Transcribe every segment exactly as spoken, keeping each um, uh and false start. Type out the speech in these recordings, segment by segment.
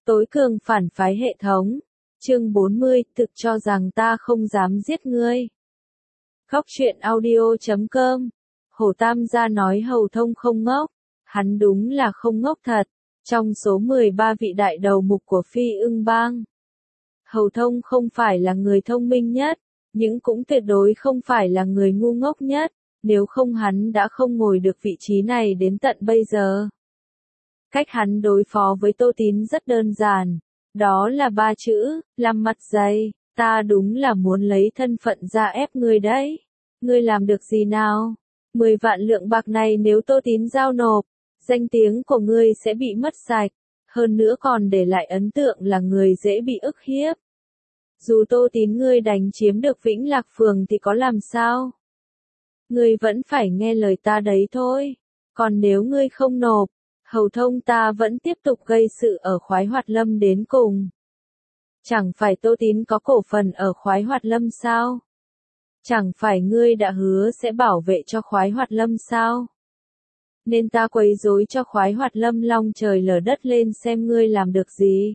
Tối cường phản phái hệ thống. Chương bốn mươi, thực cho rằng ta không dám giết ngươi. Góc truyện audio chấm com. Hổ Tam gia nói Hầu Thông không ngốc, hắn đúng là không ngốc thật. Trong số mười ba vị đại đầu mục của Phi Ưng Bang, Hầu Thông không phải là người thông minh nhất, nhưng cũng tuyệt đối không phải là người ngu ngốc nhất, nếu không hắn đã không ngồi được vị trí này đến tận bây giờ. Cách hắn đối phó với Tô Tín rất đơn giản, đó là ba chữ, làm mặt dày, ta đúng là muốn lấy thân phận ra ép ngươi đấy. Ngươi làm được gì nào? Mười vạn lượng bạc này nếu Tô Tín giao nộp, danh tiếng của ngươi sẽ bị mất sạch, hơn nữa còn để lại ấn tượng là người dễ bị ức hiếp. Dù Tô Tín ngươi đánh chiếm được Vĩnh Lạc Phường thì có làm sao? Ngươi vẫn phải nghe lời ta đấy thôi, còn nếu ngươi không nộp, Hầu Thông ta vẫn tiếp tục gây sự ở Khoái Hoạt Lâm đến cùng. Chẳng phải Tô Tín có cổ phần ở Khoái Hoạt Lâm sao? Chẳng phải ngươi đã hứa sẽ bảo vệ cho Khoái Hoạt Lâm sao? Nên ta quấy rối cho Khoái Hoạt Lâm long trời lở đất lên xem ngươi làm được gì.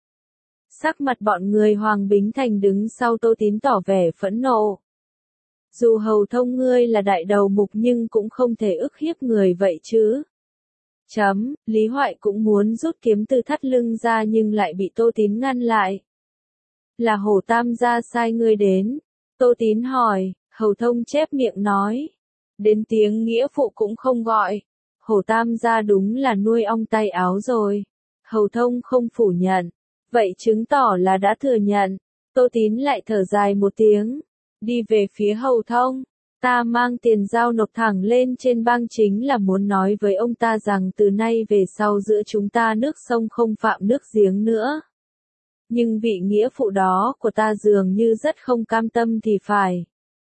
Sắc mặt bọn người Hoàng Bính Thành đứng sau Tô Tín tỏ vẻ phẫn nộ. Dù Hầu Thông ngươi là đại đầu mục nhưng cũng không thể ức hiếp người vậy chứ. Chấm, Lý Hoại cũng muốn rút kiếm từ thắt lưng ra nhưng lại bị Tô Tín ngăn lại. Là Hổ Tam gia sai ngươi đến. Tô Tín hỏi, Hầu Thông chép miệng nói. Đến tiếng nghĩa phụ cũng không gọi. Hổ Tam gia đúng là nuôi ong tay áo rồi. Hầu Thông không phủ nhận. Vậy chứng tỏ là đã thừa nhận. Tô Tín lại thở dài một tiếng. Đi về phía Hầu Thông. Ta mang tiền giao nộp thẳng lên trên bang chính là muốn nói với ông ta rằng từ nay về sau giữa chúng ta nước sông không phạm nước giếng nữa. Nhưng vị nghĩa phụ đó của ta dường như rất không cam tâm thì phải.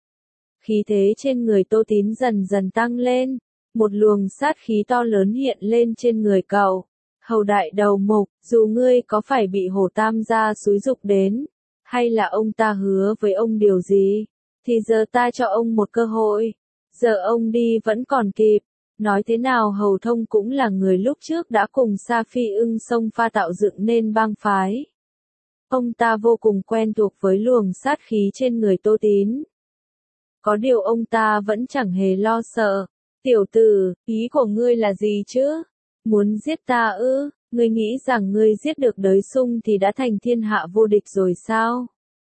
Khí thế trên người Tô Tín dần dần tăng lên, một luồng sát khí to lớn hiện lên trên người cậu. Hầu đại đầu mục, dù ngươi có phải bị Hổ Tam gia xúi giục đến, hay là ông ta hứa với ông điều gì, thì giờ ta cho ông một cơ hội, giờ ông đi vẫn còn kịp. Nói thế nào Hầu Thông cũng là người lúc trước đã cùng Sa Phi Ưng xông pha tạo dựng nên bang phái. Ông ta vô cùng quen thuộc với luồng sát khí trên người Tô Tín. Có điều ông ta vẫn chẳng hề lo sợ. Tiểu tử, ý của ngươi là gì chứ? Muốn giết ta ư? Ngươi nghĩ rằng ngươi giết được Đới Sung thì đã thành thiên hạ vô địch rồi sao?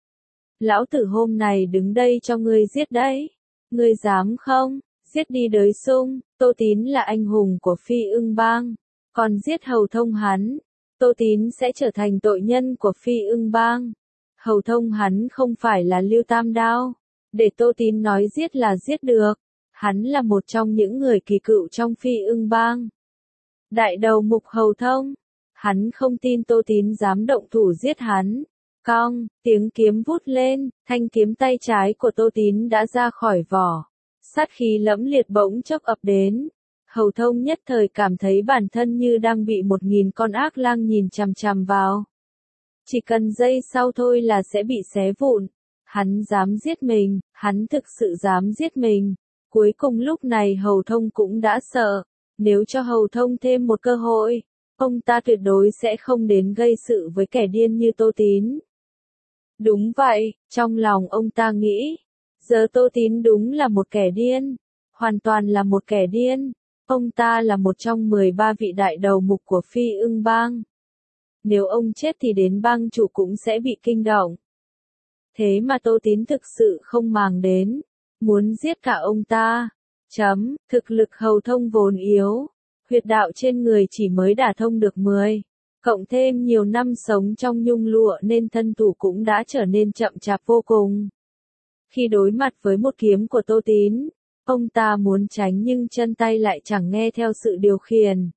Lão tử hôm này đứng đây cho ngươi giết đấy. Ngươi dám không? Giết đi Đới Sung. Tô Tín là anh hùng của Phi Ưng Bang. Còn giết Hầu Thông hắn, Tô Tín sẽ trở thành tội nhân của Phi Ưng Bang. Hầu Thông hắn không phải là Lưu Tam Đao. Để Tô Tín nói giết là giết được. Hắn là một trong những người kỳ cựu trong Phi Ưng Bang. Đại đầu mục Hầu Thông. Hắn không tin Tô Tín dám động thủ giết hắn. Cong, tiếng kiếm vút lên, thanh kiếm tay trái của Tô Tín đã ra khỏi vỏ. Sát khí lẫm liệt bỗng chốc ập đến. Hầu Thông nhất thời cảm thấy bản thân như đang bị một nghìn con ác lang nhìn chằm chằm vào. Chỉ cần giây sau thôi là sẽ bị xé vụn. Hắn dám giết mình, hắn thực sự dám giết mình. Cuối cùng lúc này Hầu Thông cũng đã sợ. Nếu cho Hầu Thông thêm một cơ hội, ông ta tuyệt đối sẽ không đến gây sự với kẻ điên như Tô Tín. Đúng vậy, trong lòng ông ta nghĩ, giờ Tô Tín đúng là một kẻ điên, hoàn toàn là một kẻ điên. Ông ta là một trong mười ba vị đại đầu mục của Phi Ưng Bang. Nếu ông chết thì đến bang chủ cũng sẽ bị kinh động. Thế mà Tô Tín thực sự không màng đến, muốn giết cả ông ta. Chấm, thực lực Hầu Thông vốn yếu, huyệt đạo trên người chỉ mới đả thông được mười. Cộng thêm nhiều năm sống trong nhung lụa nên thân thủ cũng đã trở nên chậm chạp vô cùng. Khi đối mặt với một kiếm của Tô Tín, ông ta muốn tránh nhưng chân tay lại chẳng nghe theo sự điều khiển.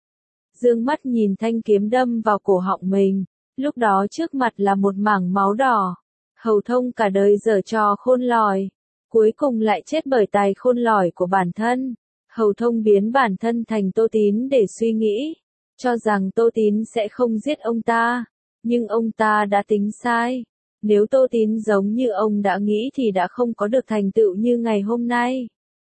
Dương mắt nhìn thanh kiếm đâm vào cổ họng mình, lúc đó trước mặt là một mảng máu đỏ. Hầu Thông cả đời giở trò khôn lỏi, cuối cùng lại chết bởi tài khôn lỏi của bản thân. Hầu Thông biến bản thân thành Tô Tín để suy nghĩ, cho rằng Tô Tín sẽ không giết ông ta, nhưng ông ta đã tính sai. Nếu Tô Tín giống như ông đã nghĩ thì đã không có được thành tựu như ngày hôm nay.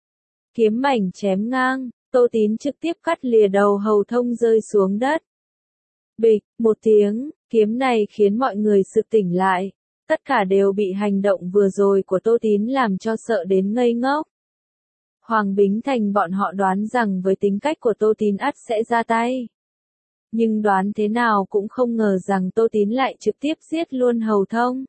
Kiếm mảnh chém ngang, Tô Tín trực tiếp cắt lìa đầu Hầu Thông rơi xuống đất. Bịch, một tiếng, kiếm này khiến mọi người sực tỉnh lại. Tất cả đều bị hành động vừa rồi của Tô Tín làm cho sợ đến ngây ngốc. Hoàng Bính Thành bọn họ đoán rằng với tính cách của Tô Tín ắt sẽ ra tay. Nhưng đoán thế nào cũng không ngờ rằng Tô Tín lại trực tiếp giết luôn Hầu Thông.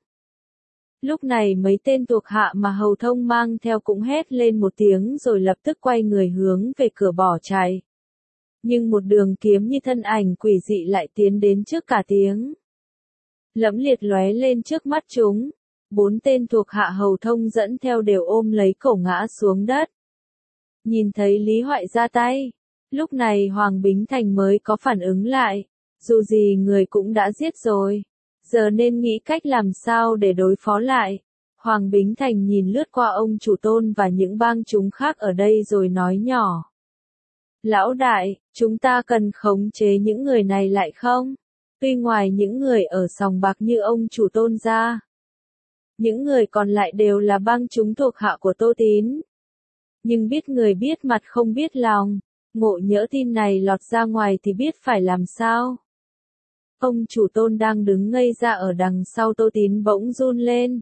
Lúc này mấy tên thuộc hạ mà Hầu Thông mang theo cũng hét lên một tiếng rồi lập tức quay người hướng về cửa bỏ chạy. Nhưng một đường kiếm như thân ảnh quỷ dị lại tiến đến trước cả tiếng. Lẫm liệt lóe lên trước mắt chúng. Bốn tên thuộc hạ Hầu Thông dẫn theo đều ôm lấy cổ ngã xuống đất. Nhìn thấy Lý Hoại ra tay. Lúc này Hoàng Bính Thành mới có phản ứng lại. Dù gì người cũng đã giết rồi. Giờ nên nghĩ cách làm sao để đối phó lại. Hoàng Bính Thành nhìn lướt qua ông chủ Tôn và những bang chúng khác ở đây rồi nói nhỏ. Lão đại, chúng ta cần khống chế những người này lại không? Tuy ngoài những người ở sòng bạc như ông chủ Tôn ra, những người còn lại đều là bang chúng thuộc hạ của Tô Tín. Nhưng biết người biết mặt không biết lòng, ngộ nhỡ tin này lọt ra ngoài thì biết phải làm sao? Ông chủ Tôn đang đứng ngây ra ở đằng sau Tô Tín bỗng run lên.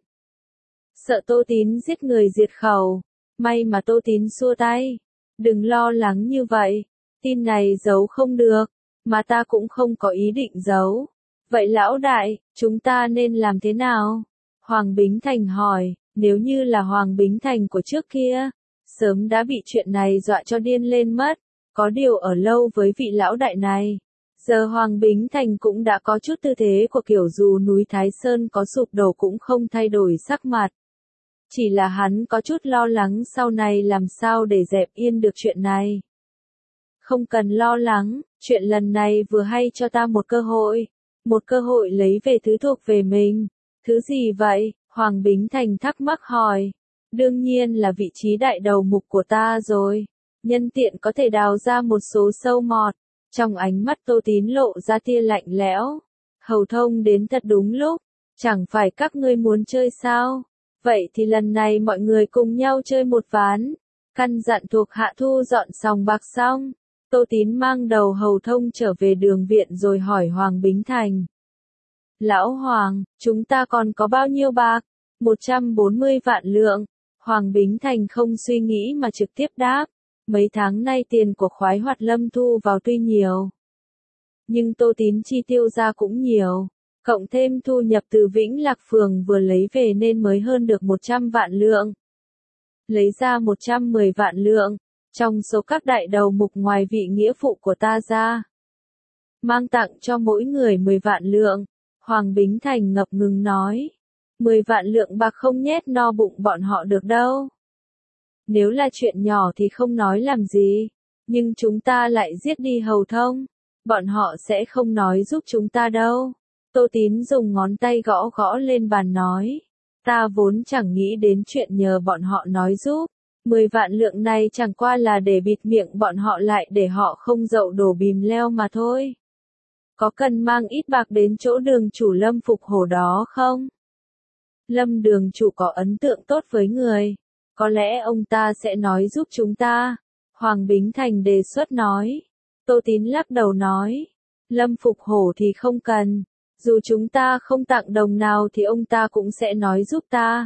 Sợ Tô Tín giết người diệt khẩu, may mà Tô Tín xua tay. Đừng lo lắng như vậy, tin này giấu không được, mà ta cũng không có ý định giấu. Vậy lão đại, chúng ta nên làm thế nào? Hoàng Bính Thành hỏi, nếu như là Hoàng Bính Thành của trước kia, sớm đã bị chuyện này dọa cho điên lên mất, có điều ở lâu với vị lão đại này. Giờ Hoàng Bính Thành cũng đã có chút tư thế của kiểu dù núi Thái Sơn có sụp đổ cũng không thay đổi sắc mặt. Chỉ là hắn có chút lo lắng sau này làm sao để dẹp yên được chuyện này. Không cần lo lắng, chuyện lần này vừa hay cho ta một cơ hội. Một cơ hội lấy về thứ thuộc về mình. Thứ gì vậy? Hoàng Bính Thành thắc mắc hỏi. Đương nhiên là vị trí đại đầu mục của ta rồi. Nhân tiện có thể đào ra một số sâu mọt. Trong ánh mắt Tô Tín lộ ra tia lạnh lẽo. Hầu Thông đến thật đúng lúc. Chẳng phải các ngươi muốn chơi sao? Vậy thì lần này mọi người cùng nhau chơi một ván. Căn dặn thuộc hạ thu dọn sòng bạc xong. Tô Tín mang đầu Hầu Thông trở về đường viện rồi hỏi Hoàng Bính Thành. Lão Hoàng, chúng ta còn có bao nhiêu bạc? một trăm bốn mươi vạn lượng. Hoàng Bính Thành không suy nghĩ mà trực tiếp đáp. Mấy tháng nay tiền của khoái hoạt lâm thu vào tuy nhiều. Nhưng Tô Tín chi tiêu ra cũng nhiều. Cộng thêm thu nhập từ Vĩnh Lạc Phường vừa lấy về nên mới hơn được một trăm vạn lượng. Lấy ra một trăm mười vạn lượng. Trong số các đại đầu mục ngoài vị nghĩa phụ của ta ra. Mang tặng cho mỗi người mười vạn lượng. Hoàng Bính Thành ngập ngừng nói. mười vạn lượng bạc không nhét no bụng bọn họ được đâu. Nếu là chuyện nhỏ thì không nói làm gì. Nhưng chúng ta lại giết đi Hầu Thông. Bọn họ sẽ không nói giúp chúng ta đâu. Tô Tín dùng ngón tay gõ gõ lên bàn nói. Ta vốn chẳng nghĩ đến chuyện nhờ bọn họ nói giúp. Mười vạn lượng này chẳng qua là để bịt miệng bọn họ lại để họ không dậu đổ bìm leo mà thôi. Có cần mang ít bạc đến chỗ đường chủ Lâm Phục Hổ đó không? Lâm đường chủ có ấn tượng tốt với người. Có lẽ ông ta sẽ nói giúp chúng ta. Hoàng Bính Thành đề xuất nói. Tô Tín lắc đầu nói. Lâm Phục Hổ thì không cần. Dù chúng ta không tặng đồng nào thì ông ta cũng sẽ nói giúp ta.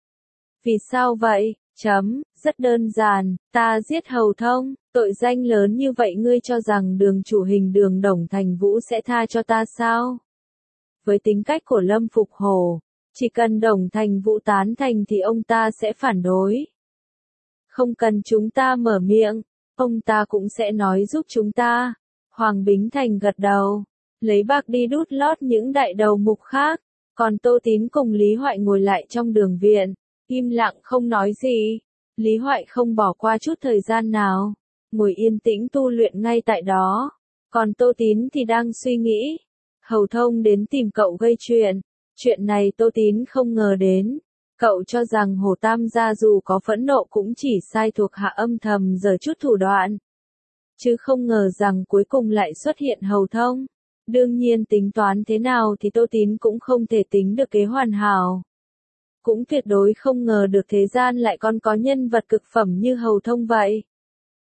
Vì sao vậy? Chấm, rất đơn giản, ta giết Hầu Thông, tội danh lớn như vậy ngươi cho rằng đường chủ hình đường Đồng Thành Vũ sẽ tha cho ta sao? Với tính cách của Lâm Phục Hổ, chỉ cần Đồng Thành Vũ tán thành thì ông ta sẽ phản đối. Không cần chúng ta mở miệng, ông ta cũng sẽ nói giúp chúng ta. Hoàng Bính Thành gật đầu, lấy bạc đi đút lót những đại đầu mục khác, còn Tô Tín cùng Lý Hoại ngồi lại trong đường viện. Im lặng không nói gì. Lý Hoại không bỏ qua chút thời gian nào. Ngồi yên tĩnh tu luyện ngay tại đó. Còn Tô Tín thì đang suy nghĩ. Hầu Thông đến tìm cậu gây chuyện. Chuyện này Tô Tín không ngờ đến. Cậu cho rằng Hồ Tam gia dù có phẫn nộ cũng chỉ sai thuộc hạ âm thầm giở chút thủ đoạn. Chứ không ngờ rằng cuối cùng lại xuất hiện Hầu Thông. Đương nhiên tính toán thế nào thì Tô Tín cũng không thể tính được kế hoàn hảo. Cũng tuyệt đối không ngờ được thế gian lại còn có nhân vật cực phẩm như Hầu Thông vậy.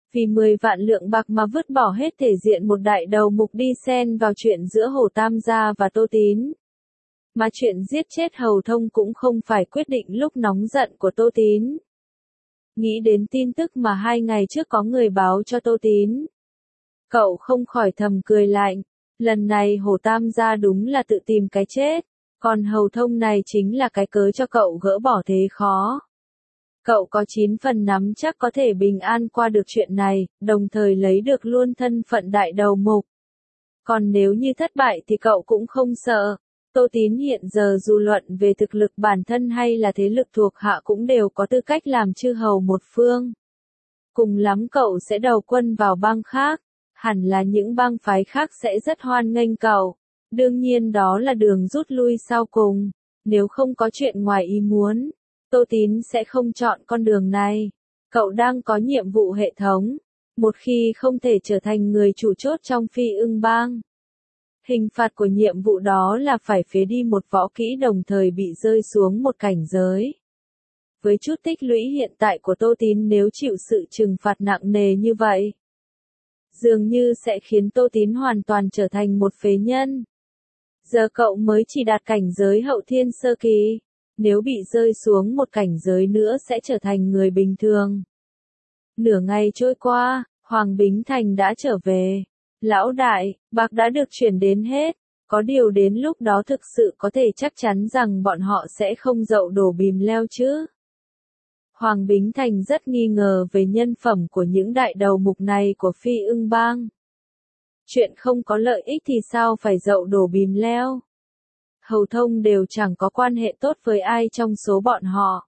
Vì mười vạn lượng bạc mà vứt bỏ hết thể diện một đại đầu mục đi xen vào chuyện giữa Hồ Tam gia và Tô Tín. Mà chuyện giết chết Hầu Thông cũng không phải quyết định lúc nóng giận của Tô Tín. Nghĩ đến tin tức mà hai ngày trước có người báo cho Tô Tín, cậu không khỏi thầm cười lạnh. Lần này Hồ Tam gia đúng là tự tìm cái chết, còn Hầu Thông này chính là cái cớ cho cậu gỡ bỏ thế khó. Cậu có chín phần nắm chắc có thể bình an qua được chuyện này, đồng thời lấy được luôn thân phận đại đầu mục. Còn nếu như thất bại thì cậu cũng không sợ. Tô Tín hiện giờ dù luận về thực lực bản thân hay là thế lực thuộc hạ cũng đều có tư cách làm chư hầu một phương. Cùng lắm cậu sẽ đầu quân vào bang khác, hẳn là những bang phái khác sẽ rất hoan nghênh cậu. Đương nhiên đó là đường rút lui sau cùng, nếu không có chuyện ngoài ý muốn, Tô Tín sẽ không chọn con đường này. Cậu đang có nhiệm vụ hệ thống, một khi không thể trở thành người chủ chốt trong Phi Ưng bang. Hình phạt của nhiệm vụ đó là phải phế đi một võ kỹ đồng thời bị rơi xuống một cảnh giới. Với chút tích lũy hiện tại của Tô Tín nếu chịu sự trừng phạt nặng nề như vậy, dường như sẽ khiến Tô Tín hoàn toàn trở thành một phế nhân. Giờ cậu mới chỉ đạt cảnh giới hậu thiên sơ kỳ, nếu bị rơi xuống một cảnh giới nữa sẽ trở thành người bình thường. Nửa ngày trôi qua, Hoàng Bính Thành đã trở về. Lão đại, bạc đã được chuyển đến hết, có điều đến lúc đó thực sự có thể chắc chắn rằng bọn họ sẽ không dậu đổ bìm leo chứ. Hoàng Bính Thành rất nghi ngờ về nhân phẩm của những đại đầu mục này của Phi Ưng bang. Chuyện không có lợi ích thì sao phải dậu đổ bìm leo? Hầu Thông đều chẳng có quan hệ tốt với ai trong số bọn họ.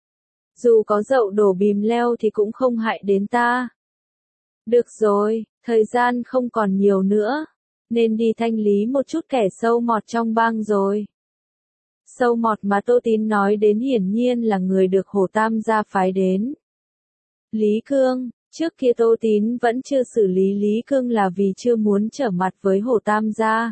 Dù có dậu đổ bìm leo thì cũng không hại đến ta. Được rồi, thời gian không còn nhiều nữa, nên đi thanh lý một chút kẻ sâu mọt trong bang rồi. Sâu mọt mà Tô Tín nói đến hiển nhiên là người được Hồ Tam gia phái đến. Lý Cương, trước kia Tô Tín vẫn chưa xử lý Lý Cương là vì chưa muốn trở mặt với Hồ Tam gia.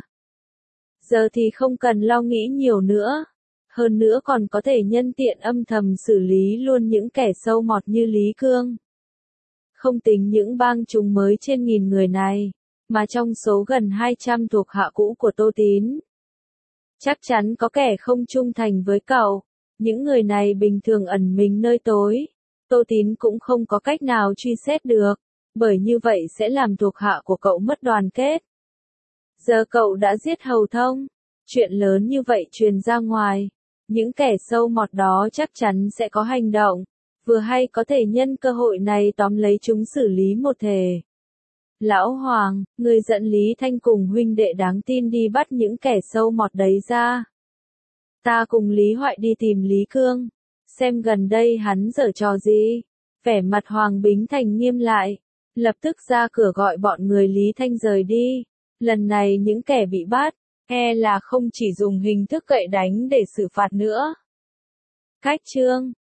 Giờ thì không cần lo nghĩ nhiều nữa. Hơn nữa còn có thể nhân tiện âm thầm xử lý luôn những kẻ sâu mọt như Lý Cương. Không tính những bang chúng mới trên nghìn người này, mà trong số gần hai trăm thuộc hạ cũ của Tô Tín, chắc chắn có kẻ không trung thành với cậu. Những người này bình thường ẩn mình nơi tối, Tô Tín cũng không có cách nào truy xét được, bởi như vậy sẽ làm thuộc hạ của cậu mất đoàn kết. Giờ cậu đã giết Hầu Thông, chuyện lớn như vậy truyền ra ngoài, những kẻ sâu mọt đó chắc chắn sẽ có hành động, vừa hay có thể nhân cơ hội này tóm lấy chúng xử lý một thể. Lão Hoàng, người dẫn Lý Thanh cùng huynh đệ đáng tin đi bắt những kẻ sâu mọt đấy ra. Ta cùng Lý Hoại đi tìm Lý Cương, xem gần đây hắn giở trò gì. Vẻ mặt Hoàng Bính Thành nghiêm lại, lập tức ra cửa gọi bọn người Lý Thanh rời đi. Lần này những kẻ bị bắt, e là không chỉ dùng hình thức cậy đánh để xử phạt nữa. Cách chương